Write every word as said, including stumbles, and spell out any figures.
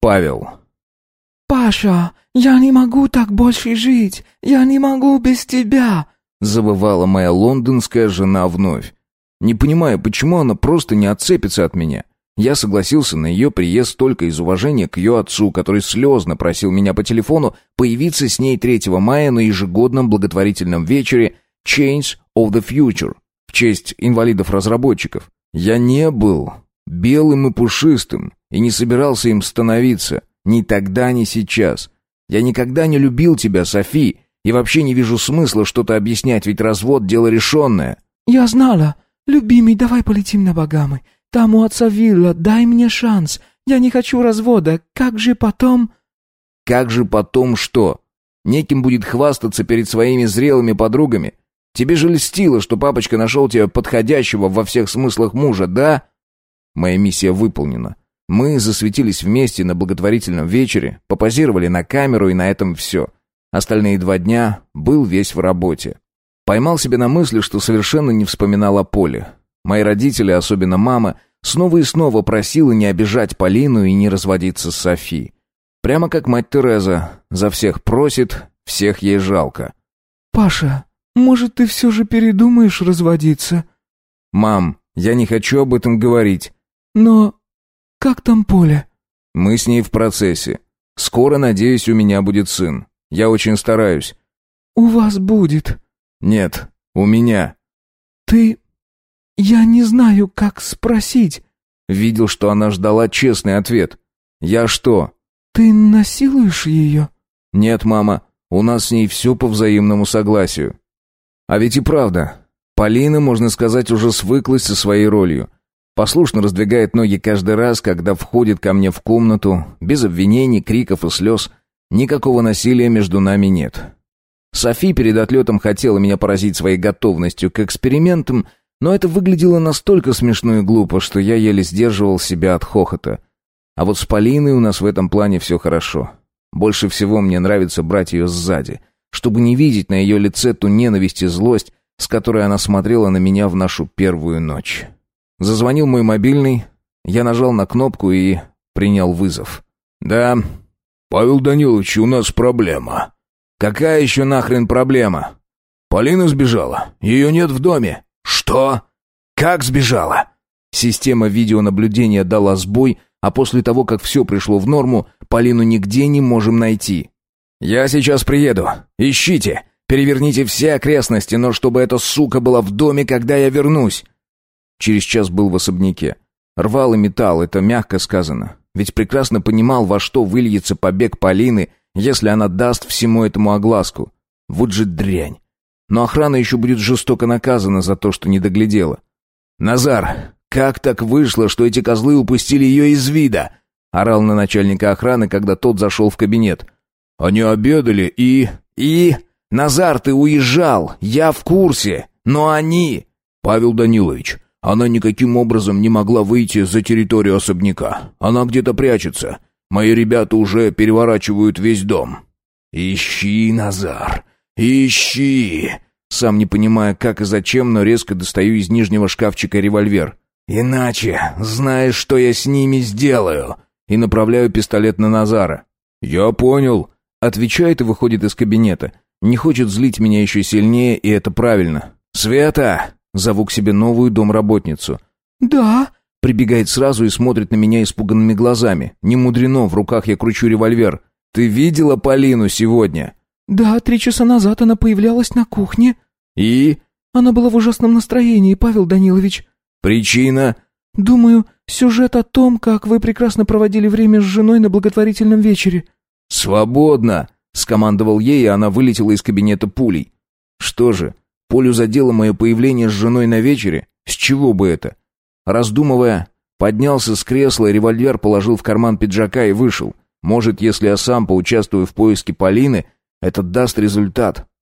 Павел. «Паша, я не могу так больше жить. Я не могу без тебя», — завывала моя лондонская жена вновь. Не понимаю, почему она просто не отцепится от меня. Я согласился на ее приезд только из уважения к ее отцу, который слезно просил меня по телефону появиться с ней третьего мая на ежегодном благотворительном вечере Chains of the Future в честь инвалидов-разработчиков. Я не был белым и пушистым и не собирался им становиться. Ни тогда, ни сейчас. Я никогда не любил тебя, Софи, и вообще не вижу смысла что-то объяснять, ведь развод — дело решенное. «Я знала. Любимый, давай полетим на Багамы. Там у отца вилла, дай мне шанс. Я не хочу развода. Как же потом...» «Как же потом что? Неким будет хвастаться перед своими зрелыми подругами? Тебе же льстило, что папочка нашел тебя подходящего во всех смыслах мужа, да?» Моя миссия выполнена. Мы засветились вместе на благотворительном вечере, попозировали на камеру, и на этом все. Остальные два дня был весь в работе. Поймал себя на мысли, что совершенно не вспоминал о Поле. Мои родители, особенно мама, снова и снова просила не обижать Полину и не разводиться с Софи. Прямо как мать Тереза, за всех просит, всех ей жалко. «Паша, может, ты все же передумаешь разводиться?» «Мам, я не хочу об этом говорить». «Но как там Поля?» «Мы с ней в процессе. Скоро, надеюсь, у меня будет сын. Я очень стараюсь». «У вас будет?» «Нет, у меня». «Ты... я не знаю, как спросить». Видел, что она ждала честный ответ. «Я что?» «Ты насилуешь ее?» «Нет, мама, у нас с ней все по взаимному согласию». А ведь и правда, Полина, можно сказать, уже свыклась со своей ролью. Послушно раздвигает ноги каждый раз, когда входит ко мне в комнату, без обвинений, криков и слез. Никакого насилия между нами нет. Софи перед отлетом хотела меня поразить своей готовностью к экспериментам, но это выглядело настолько смешно и глупо, что я еле сдерживал себя от хохота. А вот с Полиной у нас в этом плане все хорошо. Больше всего мне нравится брать ее сзади, чтобы не видеть на ее лице ту ненависть и злость, с которой она смотрела на меня в нашу первую ночь. Зазвонил мой мобильный, я нажал на кнопку и принял вызов. «Да, Павел Данилович, у нас проблема». «Какая еще нахрен проблема?» «Полина сбежала, ее нет в доме». «Что? Как сбежала?» Система видеонаблюдения дала сбой, а после того, как все пришло в норму, Полину нигде не можем найти. «Я сейчас приеду. Ищите. Переверните все окрестности, но чтобы эта сука была в доме, когда я вернусь». Через час был в особняке. Рвал и металл, это мягко сказано. Ведь прекрасно понимал, во что выльется побег Полины, если она даст всему этому огласку. Вот же дрянь. Но охрана еще будет жестоко наказана за то, что не доглядела. «Назар, как так вышло, что эти козлы упустили ее из вида?» Орал на начальника охраны, когда тот зашел в кабинет. «Они обедали и...» «И? Назар, ты уезжал, я в курсе, но они...» «Павел Данилович, она никаким образом не могла выйти за территорию особняка. Она где-то прячется. Мои ребята уже переворачивают весь дом». «Ищи, Назар, ищи!» Сам не понимая, как и зачем, но резко достаю из нижнего шкафчика револьвер. «Иначе знаешь, что я с ними сделаю?» И направляю пистолет на Назара. «Я понял», — отвечает и выходит из кабинета. Не хочет злить меня еще сильнее, и это правильно. «Света!» — зову к себе новую домработницу. «Да?» — прибегает сразу и смотрит на меня испуганными глазами. Не мудрено, в руках я кручу револьвер. «Ты видела Полину сегодня?» «Да, три часа назад она появлялась на кухне». «И?» «Она была в ужасном настроении, Павел Данилович». «Причина?» «Думаю, сюжет о том, как вы прекрасно проводили время с женой на благотворительном вечере». «Свободно!» — скомандовал ей, и она вылетела из кабинета пулей. «Что же, Полю задело мое появление с женой на вечере? С чего бы это?» Раздумывая, поднялся с кресла, револьвер положил в карман пиджака и вышел. Может, если я сам поучаствую в поиске Полины, это даст результат.